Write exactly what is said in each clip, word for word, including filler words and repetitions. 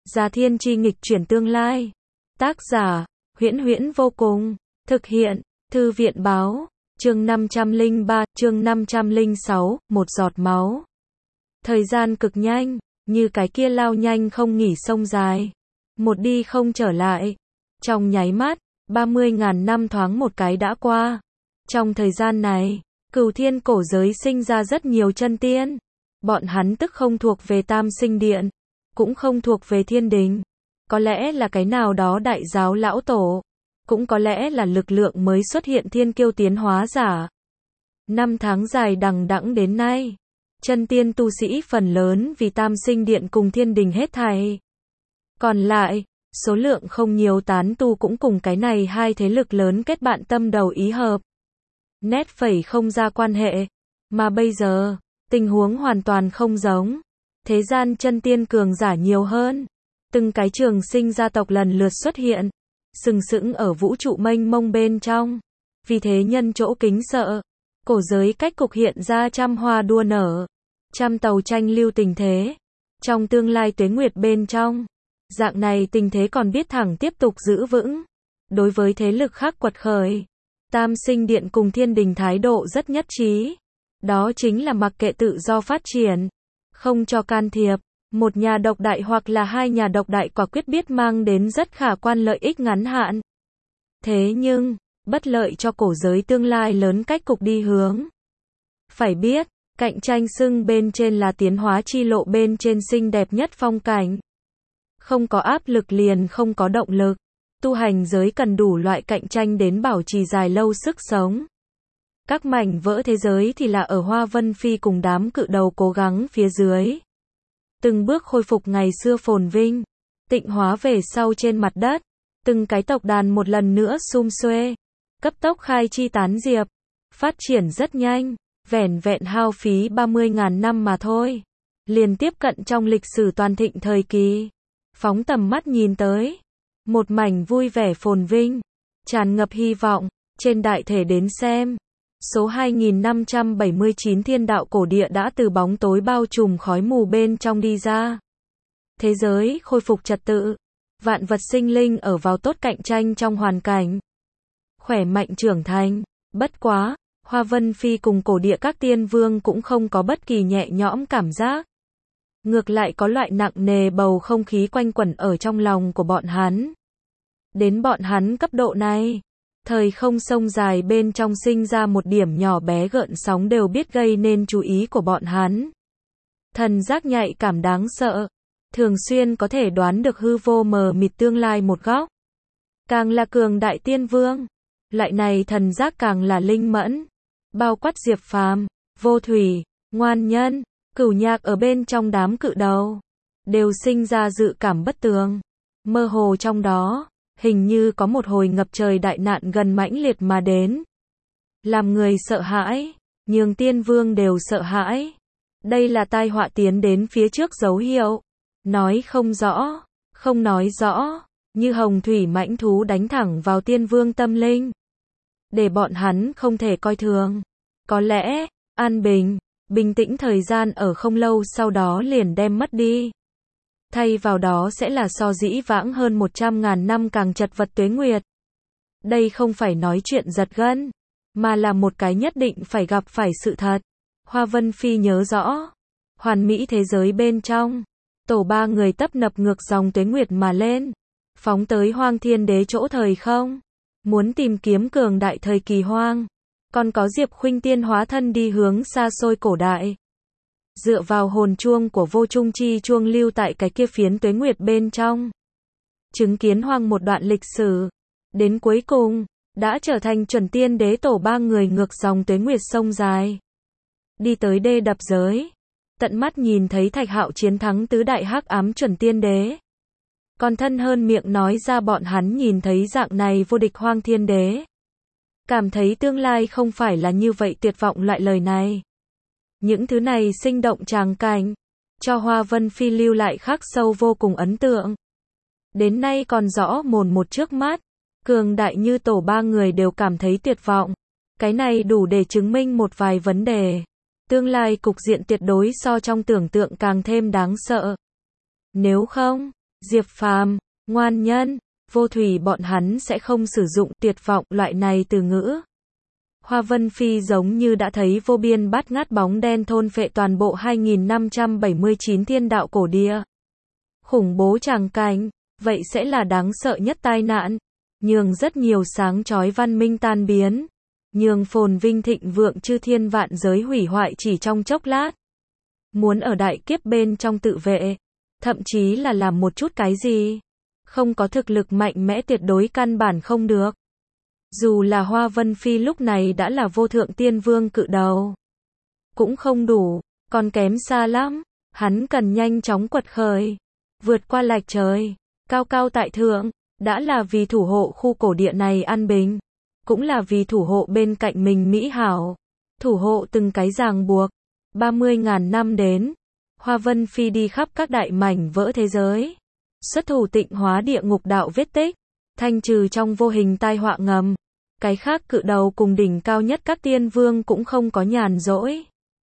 Già Thiên Chi nghịch chuyển tương lai. Tác giả, Huyễn Huyễn vô cùng. Thực hiện, Thư viện báo. Chương năm trăm lẻ ba, chương năm trăm lẻ sáu, một giọt máu. Thời gian cực nhanh, như cái kia lao nhanh không nghỉ sông dài. Một đi không trở lại. Trong nháy mắt, ba mươi ngàn năm thoáng một cái đã qua. Trong thời gian này, Cửu Thiên cổ giới sinh ra rất nhiều chân tiên. Bọn hắn tức không thuộc về Tam Sinh Điện, cũng không thuộc về Thiên Đình. Có lẽ là cái nào đó đại giáo lão tổ, cũng có lẽ là lực lượng mới xuất hiện thiên kiêu tiến hóa giả. Năm tháng dài đằng đẵng đến nay, chân tiên tu sĩ phần lớn vì Tam Sinh Điện cùng Thiên Đình hết thảy. Còn lại, số lượng không nhiều tán tu cũng cùng cái này hai thế lực lớn kết bạn tâm đầu ý hợp. Nét phẩy không ra quan hệ. Mà bây giờ, tình huống hoàn toàn không giống. Thế gian chân tiên cường giả nhiều hơn. Từng cái trường sinh gia tộc lần lượt xuất hiện, sừng sững ở vũ trụ mênh mông bên trong. Vì thế nhân chỗ kính sợ, cổ giới cách cục hiện ra trăm hoa đua nở, trăm tàu tranh lưu tình thế. Trong tương lai tuế nguyệt bên trong, dạng này tình thế còn biết thẳng tiếp tục giữ vững. Đối với thế lực khác quật khởi, Tam Sinh Điện cùng Thiên Đình thái độ rất nhất trí. Đó chính là mặc kệ tự do phát triển, không cho can thiệp. Một nhà độc đại hoặc là hai nhà độc đại quả quyết biết mang đến rất khả quan lợi ích ngắn hạn. Thế nhưng, bất lợi cho cổ giới tương lai lớn cách cục đi hướng. Phải biết, cạnh tranh xưng bên trên là tiến hóa chi lộ bên trên xinh đẹp nhất phong cảnh. Không có áp lực liền không có động lực. Tu hành giới cần đủ loại cạnh tranh đến bảo trì dài lâu sức sống. Các mảnh vỡ thế giới thì là ở Hoa Vân Phi cùng đám cự đầu cố gắng phía dưới. Từng bước khôi phục ngày xưa phồn vinh, tịnh hóa về sau trên mặt đất. Từng cái tộc đàn một lần nữa sum xuê, cấp tốc khai chi tán diệp, phát triển rất nhanh, vẻn vẹn hao phí ba mươi ngàn năm mà thôi. Liền tiếp cận trong lịch sử toàn thịnh thời kỳ. Phóng tầm mắt nhìn tới, một mảnh vui vẻ phồn vinh, tràn ngập hy vọng, trên đại thể đến xem. Số hai nghìn năm trăm bảy mươi chín thiên đạo cổ địa đã từ bóng tối bao trùm khói mù bên trong đi ra. Thế giới khôi phục trật tự, vạn vật sinh linh ở vào tốt cạnh tranh trong hoàn cảnh. Khỏe mạnh trưởng thành, bất quá, Hoa Vân Phi cùng cổ địa các tiên vương cũng không có bất kỳ nhẹ nhõm cảm giác. Ngược lại có loại nặng nề bầu không khí quanh quẩn ở trong lòng của bọn hắn. Đến bọn hắn cấp độ này, thời không sông dài bên trong sinh ra một điểm nhỏ bé gợn sóng đều biết gây nên chú ý của bọn hắn. Thần giác nhạy cảm đáng sợ, thường xuyên có thể đoán được hư vô mờ mịt tương lai một góc. Càng là cường đại tiên vương, loại này thần giác càng là linh mẫn. Bao quát Diệp Phàm, Vô Thủy, Ngoan Nhân, Cửu Nhạc ở bên trong đám cự đầu, đều sinh ra dự cảm bất tường. Mơ hồ trong đó, hình như có một hồi ngập trời đại nạn gần mãnh liệt mà đến. Làm người sợ hãi, nhường tiên vương đều sợ hãi. Đây là tai họa tiến đến phía trước dấu hiệu. Nói không rõ, không nói rõ, như hồng thủy mãnh thú đánh thẳng vào tiên vương tâm linh. Để bọn hắn không thể coi thường. Có lẽ, an bình, bình tĩnh thời gian ở không lâu sau đó liền đem mất đi. Thay vào đó sẽ là so dĩ vãng hơn một trăm ngàn năm càng chật vật tuế nguyệt. Đây không phải nói chuyện giật gân, mà là một cái nhất định phải gặp phải sự thật. Hoa Vân Phi nhớ rõ, hoàn mỹ thế giới bên trong, tổ ba người tấp nập ngược dòng tuế nguyệt mà lên, phóng tới Hoang Thiên Đế chỗ thời không, muốn tìm kiếm cường đại thời kỳ hoang. Còn có Diệp Khuynh Tiên hóa thân đi hướng xa xôi cổ đại. Dựa vào hồn chuông của vô trung chi chuông lưu tại cái kia phiến tuế nguyệt bên trong. Chứng kiến hoang một đoạn lịch sử. Đến cuối cùng, đã trở thành chuẩn tiên đế tổ ba người ngược dòng tuế nguyệt sông dài. Đi tới đê đập giới. Tận mắt nhìn thấy Thạch Hạo chiến thắng tứ đại hắc ám chuẩn tiên đế. Còn thân hơn miệng nói ra bọn hắn nhìn thấy dạng này vô địch hoang thiên đế. Cảm thấy tương lai không phải là như vậy tuyệt vọng loại lời này. Những thứ này sinh động tràng cảnh, cho Hoa Vân Phi lưu lại khắc sâu vô cùng ấn tượng. Đến nay còn rõ mồn một trước mắt, cường đại như tổ ba người đều cảm thấy tuyệt vọng. Cái này đủ để chứng minh một vài vấn đề. Tương lai cục diện tuyệt đối so trong tưởng tượng càng thêm đáng sợ. Nếu không, Diệp Phàm, ngoan nhân, vô thủy bọn hắn sẽ không sử dụng tuyệt vọng loại này từ ngữ. Hoa Vân Phi giống như đã thấy vô biên bát ngát bóng đen thôn phệ toàn bộ hai nghìn năm trăm bảy mươi chín thiên đạo cổ địa. Khủng bố tràng cảnh, vậy sẽ là đáng sợ nhất tai nạn, nhường rất nhiều sáng chói văn minh tan biến, nhường phồn vinh thịnh vượng chư thiên vạn giới hủy hoại chỉ trong chốc lát. Muốn ở đại kiếp bên trong tự vệ, thậm chí là làm một chút cái gì, không có thực lực mạnh mẽ tuyệt đối căn bản không được. Dù là Hoa Vân Phi lúc này đã là vô thượng tiên vương cự đầu, cũng không đủ, còn kém xa lắm, hắn cần nhanh chóng quật khởi, vượt qua lạch trời, cao cao tại thượng, đã là vì thủ hộ khu cổ địa này an bình, cũng là vì thủ hộ bên cạnh mình mỹ hảo, thủ hộ từng cái ràng buộc. ba mươi ngàn năm đến, Hoa Vân Phi đi khắp các đại mảnh vỡ thế giới, xuất thủ tịnh hóa địa ngục đạo vết tích, thanh trừ trong vô hình tai họa ngầm. Cái khác cự đầu cùng đỉnh cao nhất các tiên vương cũng không có nhàn rỗi.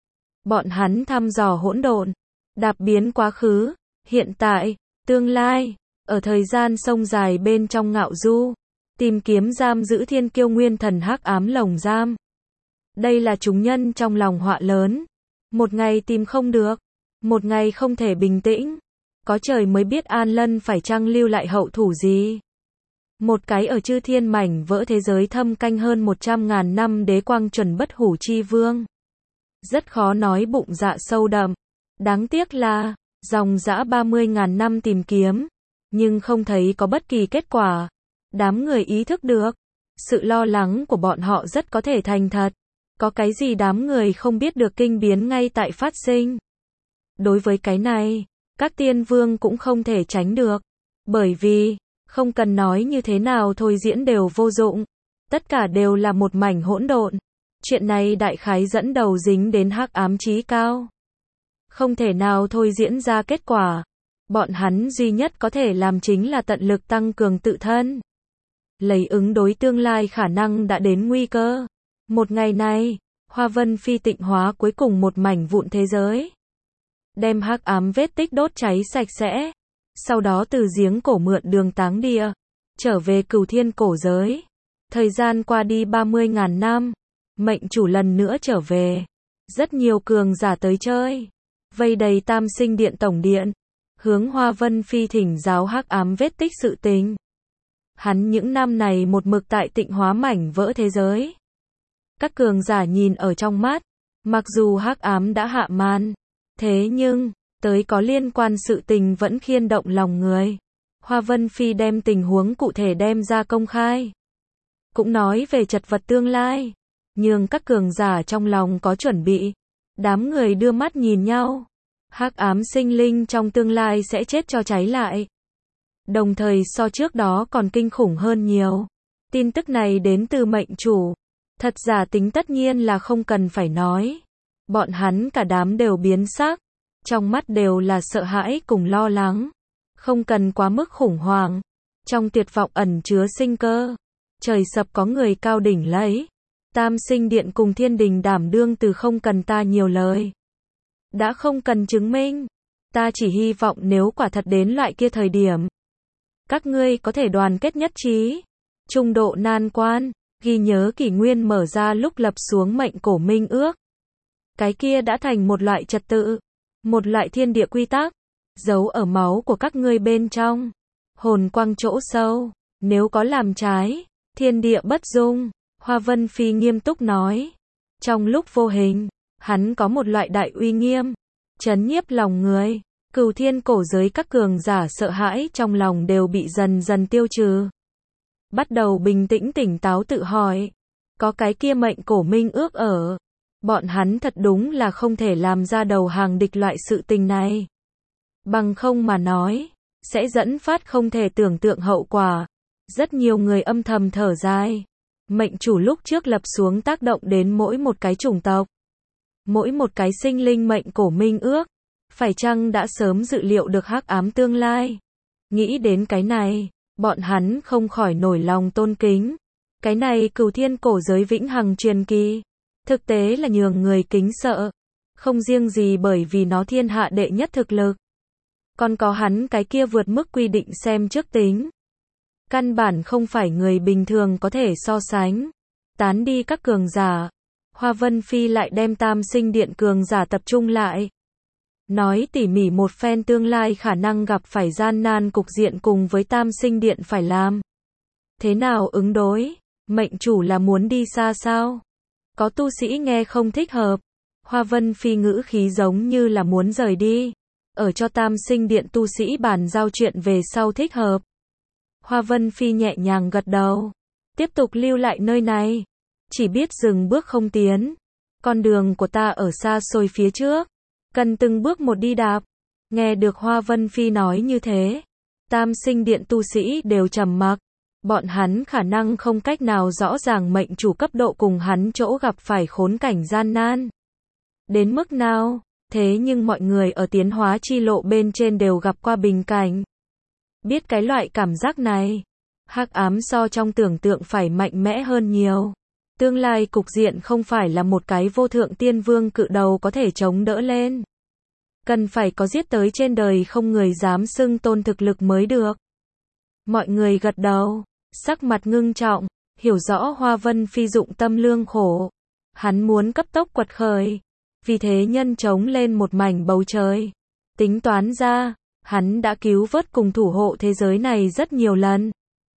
Bọn hắn thăm dò hỗn độn, đạp biến quá khứ, hiện tại, tương lai, ở thời gian sông dài bên trong ngạo du, tìm kiếm giam giữ thiên kiêu nguyên thần hắc ám lồng giam. Đây là chúng nhân trong lòng họa lớn. Một ngày tìm không được, một ngày không thể bình tĩnh, có trời mới biết An Lân phải chăng lưu lại hậu thủ gì. Một cái ở chư thiên mảnh vỡ thế giới thâm canh hơn một trăm ngàn năm đế quang chuẩn bất hủ chi vương. Rất khó nói bụng dạ sâu đậm. Đáng tiếc là, dòng dã ba mươi ngàn năm tìm kiếm, nhưng không thấy có bất kỳ kết quả. Đám người ý thức được, sự lo lắng của bọn họ rất có thể thành thật. Có cái gì đám người không biết được kinh biến ngay tại phát sinh. Đối với cái này, các tiên vương cũng không thể tránh được. Bởi vì, không cần nói như thế nào thôi diễn đều vô dụng. Tất cả đều là một mảnh hỗn độn. Chuyện này đại khái dẫn đầu dính đến hắc ám chí cao. Không thể nào thôi diễn ra kết quả. Bọn hắn duy nhất có thể làm chính là tận lực tăng cường tự thân. Lấy ứng đối tương lai khả năng đã đến nguy cơ. Một ngày này, Hoa Vân Phi tịnh hóa cuối cùng một mảnh vụn thế giới. Đem hắc ám vết tích đốt cháy sạch sẽ. Sau đó từ giếng cổ mượn đường táng địa, trở về cửu thiên cổ giới. Thời gian qua đi ba mươi ngàn năm, mệnh chủ lần nữa trở về. Rất nhiều cường giả tới chơi, vây đầy Tam Sinh Điện tổng điện, hướng Hoa Vân Phi thỉnh giáo hắc ám vết tích sự tình. Hắn những năm này một mực tại tịnh hóa mảnh vỡ thế giới. Các cường giả nhìn ở trong mắt, mặc dù hắc ám đã hạ màn, thế nhưng, tới có liên quan sự tình vẫn khiên động lòng người. Hoa Vân Phi đem tình huống cụ thể đem ra công khai. Cũng nói về chật vật tương lai, nhưng các cường giả trong lòng có chuẩn bị. Đám người đưa mắt nhìn nhau. Hắc ám sinh linh trong tương lai sẽ chết cho cháy lại. Đồng thời so trước đó còn kinh khủng hơn nhiều. Tin tức này đến từ mệnh chủ. Thật giả tính tất nhiên là không cần phải nói. Bọn hắn cả đám đều biến sắc. Trong mắt đều là sợ hãi cùng lo lắng. Không cần quá mức khủng hoảng. Trong tuyệt vọng ẩn chứa sinh cơ. Trời sập có người cao đỉnh lấy. Tam Sinh Điện cùng Thiên Đình đảm đương từ không cần ta nhiều lời. Đã không cần chứng minh. Ta chỉ hy vọng nếu quả thật đến loại kia thời điểm. Các ngươi có thể đoàn kết nhất trí. Trung độ nan quan. Ghi nhớ kỷ nguyên mở ra lúc lập xuống mệnh cổ minh ước. Cái kia đã thành một loại trật tự. Một loại thiên địa quy tắc. Giấu ở máu của các ngươi bên trong. Hồn quang chỗ sâu. Nếu có làm trái. Thiên địa bất dung. Hoa Vân Phi nghiêm túc nói. Trong lúc vô hình. Hắn có một loại đại uy nghiêm. Chấn nhiếp lòng người. Cửu thiên cổ giới các cường giả sợ hãi trong lòng đều bị dần dần tiêu trừ. Bắt đầu bình tĩnh tỉnh táo tự hỏi. Có cái kia mệnh cổ minh ước ở. Bọn hắn thật đúng là không thể làm ra đầu hàng địch loại sự tình này. Bằng không mà nói. Sẽ dẫn phát không thể tưởng tượng hậu quả. Rất nhiều người âm thầm thở dài. Mệnh chủ lúc trước lập xuống tác động đến mỗi một cái chủng tộc. Mỗi một cái sinh linh mệnh cổ minh ước. Phải chăng đã sớm dự liệu được hắc ám tương lai? Nghĩ đến cái này, bọn hắn không khỏi nổi lòng tôn kính. Cái này cửu thiên cổ giới vĩnh hằng truyền kỳ. Thực tế là nhường người kính sợ. Không riêng gì bởi vì nó thiên hạ đệ nhất thực lực. Còn có hắn cái kia vượt mức quy định xem trước tính. Căn bản không phải người bình thường có thể so sánh. Tán đi các cường giả. Hoa Vân Phi lại đem Tam Sinh Điện cường giả tập trung lại. Nói tỉ mỉ một phen tương lai khả năng gặp phải gian nan cục diện cùng với Tam Sinh Điện phải làm. Thế nào ứng đối? Mệnh chủ là muốn đi xa sao? Có tu sĩ nghe không thích hợp. Hoa Vân Phi ngữ khí giống như là muốn rời đi. Ở cho Tam Sinh Điện tu sĩ bàn giao chuyện về sau thích hợp. Hoa Vân Phi nhẹ nhàng gật đầu. Tiếp tục lưu lại nơi này. Chỉ biết dừng bước không tiến. Con đường của ta ở xa xôi phía trước. Cần từng bước một đi đạp. Nghe được Hoa Vân Phi nói như thế. Tam Sinh Điện tu sĩ đều trầm mặc. Bọn hắn khả năng không cách nào rõ ràng mệnh chủ cấp độ cùng hắn chỗ gặp phải khốn cảnh gian nan. Đến mức nào, thế nhưng mọi người ở tiến hóa chi lộ bên trên đều gặp qua bình cảnh. Biết cái loại cảm giác này, hắc ám so trong tưởng tượng phải mạnh mẽ hơn nhiều. Tương lai cục diện không phải là một cái vô thượng tiên vương cự đầu có thể chống đỡ lên. Cần phải có giết tới trên đời không người dám xưng tôn thực lực mới được. Mọi người gật đầu, sắc mặt ngưng trọng, hiểu rõ Hoa Vân Phi dụng tâm lương khổ. Hắn muốn cấp tốc quật khởi. Vì thế nhân chống lên một mảnh bầu trời. Tính toán ra, hắn đã cứu vớt cùng thủ hộ thế giới này rất nhiều lần.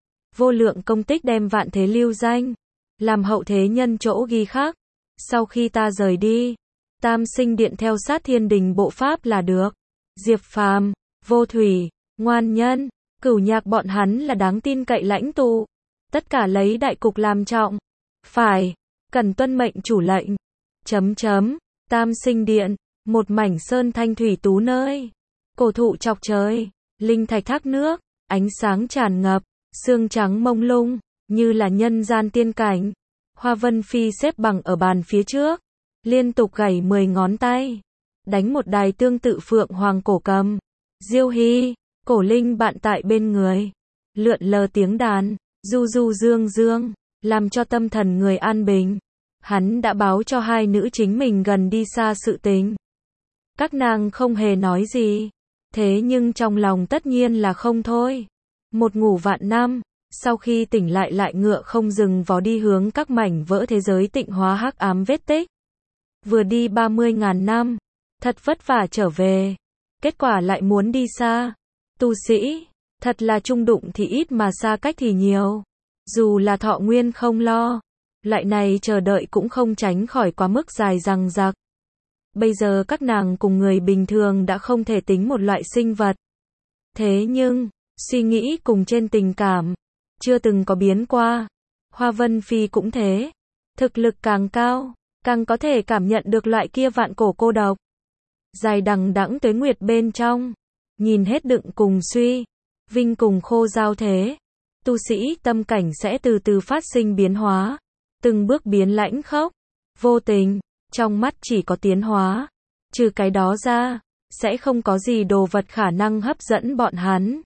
Vô lượng công tích đem vạn thế lưu danh. Làm hậu thế nhân chỗ ghi khắc. Sau khi ta rời đi, Tam Sinh Điện theo sát thiên đình bộ pháp là được. Diệp Phàm, Vô Thủy, Ngoan Nhân, Cửu Nhạc bọn hắn là đáng tin cậy lãnh tụ. Tất cả lấy đại cục làm trọng. Phải, cần tuân mệnh chủ lệnh. Chấm chấm, Tam Sinh Điện, một mảnh sơn thanh thủy tú nơi. Cổ thụ chọc trời, linh thạch thác nước, ánh sáng tràn ngập, sương trắng mông lung, như là nhân gian tiên cảnh. Hoa Vân Phi xếp bằng ở bàn phía trước, liên tục gảy mười ngón tay, đánh một đài tương tự phượng hoàng cổ cầm. Diêu Hy, cổ linh bạn tại bên người, lượn lờ tiếng đàn, du du dương dương, làm cho tâm thần người an bình. Hắn đã báo cho hai nữ chính mình gần đi xa sự tình. Các nàng không hề nói gì, thế nhưng trong lòng tất nhiên là không thôi. Một ngủ vạn năm, sau khi tỉnh lại lại ngựa không dừng vó đi hướng các mảnh vỡ thế giới tịnh hóa hắc ám vết tích. Vừa đi ba mươi ngàn năm, thật vất vả trở về, kết quả lại muốn đi xa. Tu sĩ, thật là chung đụng thì ít mà xa cách thì nhiều. Dù là thọ nguyên không lo, loại này chờ đợi cũng không tránh khỏi quá mức dài dằng dặc. Bây giờ các nàng cùng người bình thường đã không thể tính một loại sinh vật. Thế nhưng, suy nghĩ cùng trên tình cảm, chưa từng có biến qua. Hoa Vân Phi cũng thế. Thực lực càng cao, càng có thể cảm nhận được loại kia vạn cổ cô độc. Dài đằng đẵng tuế nguyệt bên trong, nhìn hết đựng cùng suy, vinh cùng khô giao thế. Tu sĩ tâm cảnh sẽ từ từ phát sinh biến hóa, từng bước biến lãnh khốc, vô tình, trong mắt chỉ có tiến hóa. Trừ cái đó ra, sẽ không có gì đồ vật khả năng hấp dẫn bọn hắn.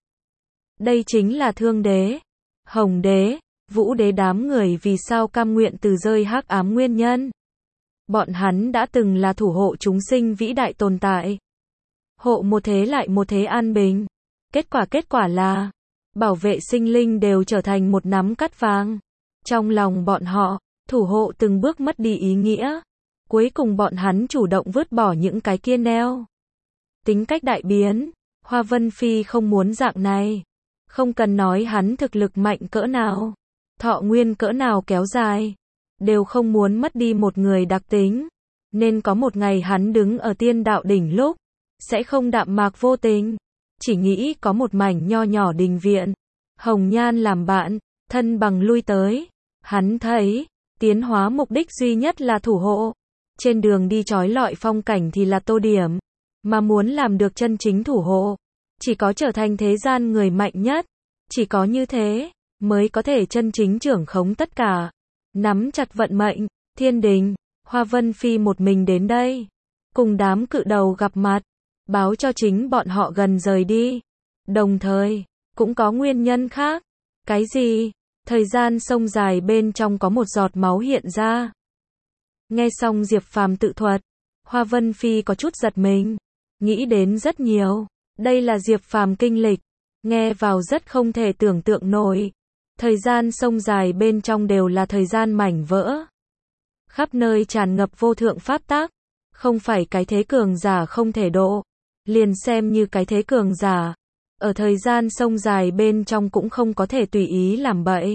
Đây chính là Thương Đế, Hồng Đế, Vũ Đế đám người vì sao cam nguyện từ rơi hắc ám nguyên nhân. Bọn hắn đã từng là thủ hộ chúng sinh vĩ đại tồn tại. Hộ một thế lại một thế an bình. Kết quả kết quả là, bảo vệ sinh linh đều trở thành một nắm cát vàng. Trong lòng bọn họ, thủ hộ từng bước mất đi ý nghĩa. Cuối cùng bọn hắn chủ động vứt bỏ những cái kia neo. Tính cách đại biến, Hoa Vân Phi không muốn dạng này. Không cần nói hắn thực lực mạnh cỡ nào, thọ nguyên cỡ nào kéo dài, đều không muốn mất đi một người đặc tính. Nên có một ngày hắn đứng ở tiên đạo đỉnh lúc, sẽ không đạm mạc vô tình, chỉ nghĩ có một mảnh nho nhỏ đình viện, hồng nhan làm bạn, thân bằng lui tới. Hắn thấy, tiến hóa mục đích duy nhất là thủ hộ, trên đường đi trói lọi phong cảnh thì là tô điểm, mà muốn làm được chân chính thủ hộ, chỉ có trở thành thế gian người mạnh nhất, chỉ có như thế, mới có thể chân chính trưởng khống tất cả, nắm chặt vận mệnh. Thiên đình, Hoa Vân Phi một mình đến đây, cùng đám cự đầu gặp mặt, báo cho chính bọn họ gần rời đi, đồng thời, cũng có nguyên nhân khác. Cái gì? Thời gian sông dài bên trong có một giọt máu hiện ra. Nghe xong Diệp Phàm tự thuật, Hoa Vân Phi có chút giật mình, nghĩ đến rất nhiều. Đây là Diệp Phàm kinh lịch, nghe vào rất không thể tưởng tượng nổi. Thời gian sông dài bên trong đều là thời gian mảnh vỡ. Khắp nơi tràn ngập vô thượng pháp tắc, không phải cái thế cường giả không thể độ, liền xem như cái thế cường giả, ở thời gian sông dài bên trong cũng không có thể tùy ý làm bậy.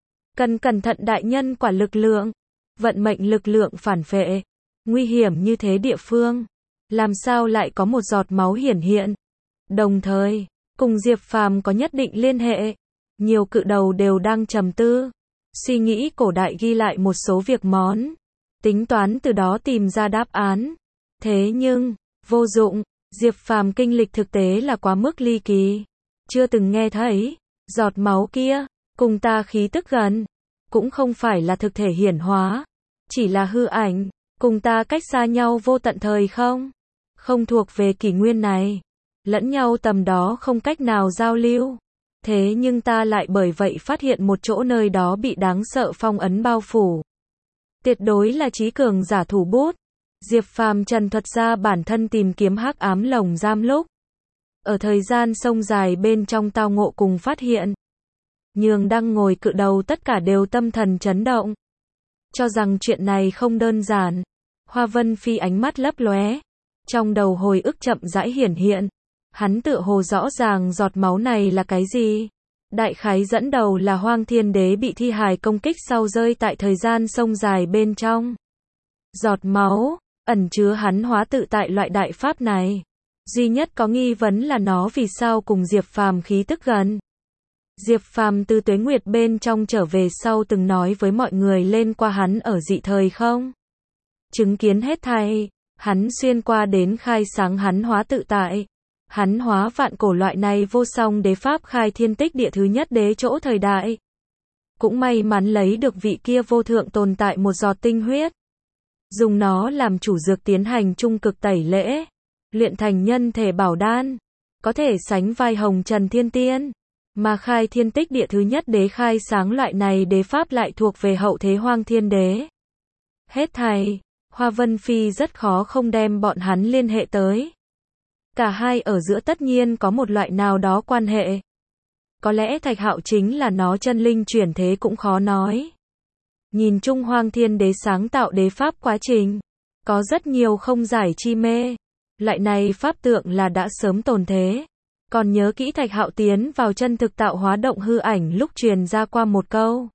Cần cẩn thận đại nhân quả lực lượng, vận mệnh lực lượng phản phệ, nguy hiểm như thế địa phương, làm sao lại có một giọt máu hiển hiện. Đồng thời, cùng Diệp Phàm có nhất định liên hệ. Nhiều cự đầu đều đang trầm tư, suy nghĩ cổ đại ghi lại một số việc món, tính toán từ đó tìm ra đáp án. Thế nhưng, vô dụng, Diệp Phàm kinh lịch thực tế là quá mức ly kỳ. Chưa từng nghe thấy, giọt máu kia, cùng ta khí tức gần, cũng không phải là thực thể hiển hóa, chỉ là hư ảnh, cùng ta cách xa nhau vô tận thời không, không thuộc về kỷ nguyên này, lẫn nhau tầm đó không cách nào giao lưu. Thế nhưng ta lại bởi vậy phát hiện một chỗ nơi đó bị đáng sợ phong ấn bao phủ. Tuyệt đối là trí cường giả thủ bút. Diệp Phàm trần thuật ra bản thân tìm kiếm hắc ám lồng giam lúc. Ở thời gian sông dài bên trong tao ngộ cùng phát hiện. Nhường đang ngồi cự đầu tất cả đều tâm thần chấn động. Cho rằng chuyện này không đơn giản. Hoa Vân Phi ánh mắt lấp lóe. Trong đầu hồi ức chậm rãi hiển hiện. Hắn tựa hồ rõ ràng giọt máu này là cái gì. Đại khái dẫn đầu là Hoang Thiên Đế bị thi hài công kích sau rơi tại thời gian sông dài bên trong. Giọt máu, ẩn chứa hắn hóa tự tại loại đại pháp này. Duy nhất có nghi vấn là nó vì sao cùng Diệp Phàm khí tức gần. Diệp Phàm từ tuế nguyệt bên trong trở về sau từng nói với mọi người lên qua hắn ở dị thời không. Chứng kiến hết thảy, hắn xuyên qua đến khai sáng hắn hóa tự tại. Hắn hóa vạn cổ loại này vô song đế pháp khai thiên tích địa thứ nhất đế chỗ thời đại. Cũng may mắn lấy được vị kia vô thượng tồn tại một giọt tinh huyết. Dùng nó làm chủ dược tiến hành trung cực tẩy lễ. Luyện thành nhân thể bảo đan. Có thể sánh vai hồng trần thiên tiên. Mà khai thiên tích địa thứ nhất đế khai sáng loại này đế pháp lại thuộc về hậu thế Hoang Thiên Đế. Hết thảy, Hoa Vân Phi rất khó không đem bọn hắn liên hệ tới. Cả hai ở giữa tất nhiên có một loại nào đó quan hệ. Có lẽ Thạch Hạo chính là nó chân linh chuyển thế cũng khó nói. Nhìn chung Hoang Thiên Đế sáng tạo đế pháp quá trình, có rất nhiều không giải chi mê. Loại này pháp tượng là đã sớm tồn thế. Còn nhớ kỹ Thạch Hạo tiến vào chân thực tạo hóa động hư ảnh lúc truyền ra qua một câu.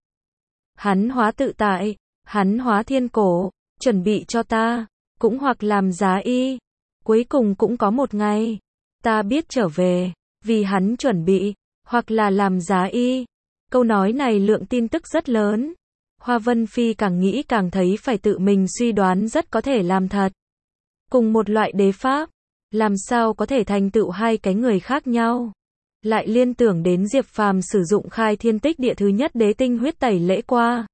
Hắn hóa tự tại, hắn hóa thiên cổ, chuẩn bị cho ta, cũng hoặc làm giá y. Cuối cùng cũng có một ngày, ta biết trở về, vì hắn chuẩn bị, hoặc là làm giá y. Câu nói này lượng tin tức rất lớn. Hoa Vân Phi càng nghĩ càng thấy phải tự mình suy đoán rất có thể làm thật. Cùng một loại đế pháp, làm sao có thể thành tựu hai cái người khác nhau. Lại liên tưởng đến Diệp Phàm sử dụng khai thiên tích địa thứ nhất đế tinh huyết tẩy lễ qua.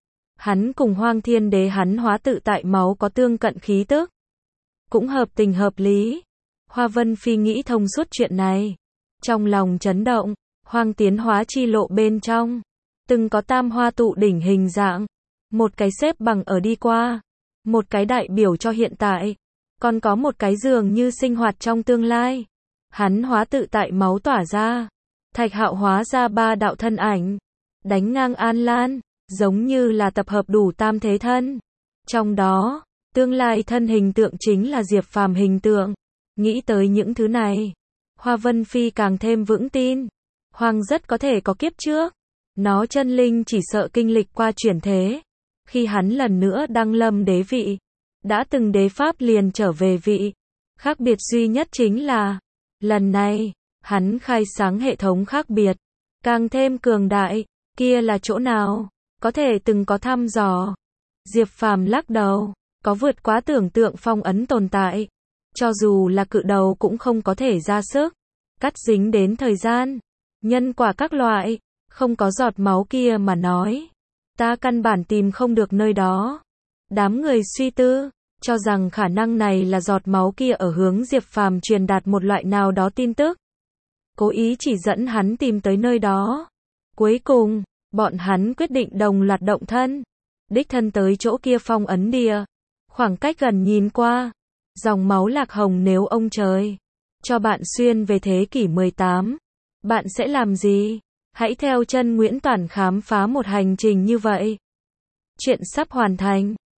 Hắn cùng Hoang Thiên Đế hắn hóa tự tại máu có tương cận khí tức. Cũng hợp tình hợp lý. Hoa Vân Phi nghĩ thông suốt chuyện này. Trong lòng chấn động, Hoang tiến hóa chi lộ bên trong. Từng có tam hoa tụ đỉnh hình dạng. Một cái xếp bằng ở đi qua. Một cái đại biểu cho hiện tại. Còn có một cái dường như sinh hoạt trong tương lai. Hắn hóa tự tại máu tỏa ra. Thạch Hạo hóa ra ba đạo thân ảnh. Đánh ngang An Lan. Giống như là tập hợp đủ tam thế thân. Trong đó, tương lai thân hình tượng chính là Diệp Phàm hình tượng. Nghĩ tới những thứ này, Hoa Vân Phi càng thêm vững tin. Hoang rất có thể có kiếp trước. Nó chân linh chỉ sợ kinh lịch qua chuyển thế. Khi hắn lần nữa đăng lâm đế vị, đã từng đế pháp liền trở về vị. Khác biệt duy nhất chính là, lần này, hắn khai sáng hệ thống khác biệt, càng thêm cường đại. Kia là chỗ nào? Có thể từng có thăm dò. Diệp Phàm lắc đầu, có vượt quá tưởng tượng phong ấn tồn tại. Cho dù là cự đầu cũng không có thể ra sức. Cắt dính đến thời gian, nhân quả các loại, không có giọt máu kia mà nói. Ta căn bản tìm không được nơi đó. Đám người suy tư, cho rằng khả năng này là giọt máu kia ở hướng Diệp Phàm truyền đạt một loại nào đó tin tức. Cố ý chỉ dẫn hắn tìm tới nơi đó. Cuối cùng, bọn hắn quyết định đồng loạt động thân. Đích thân tới chỗ kia phong ấn địa. Khoảng cách gần nhìn qua. Dòng máu lạc hồng nếu ông trời. cho bạn xuyên về thế kỷ mười tám. Bạn sẽ làm gì? Hãy theo chân Nguyễn Toản khám phá một hành trình như vậy. Chuyện sắp hoàn thành.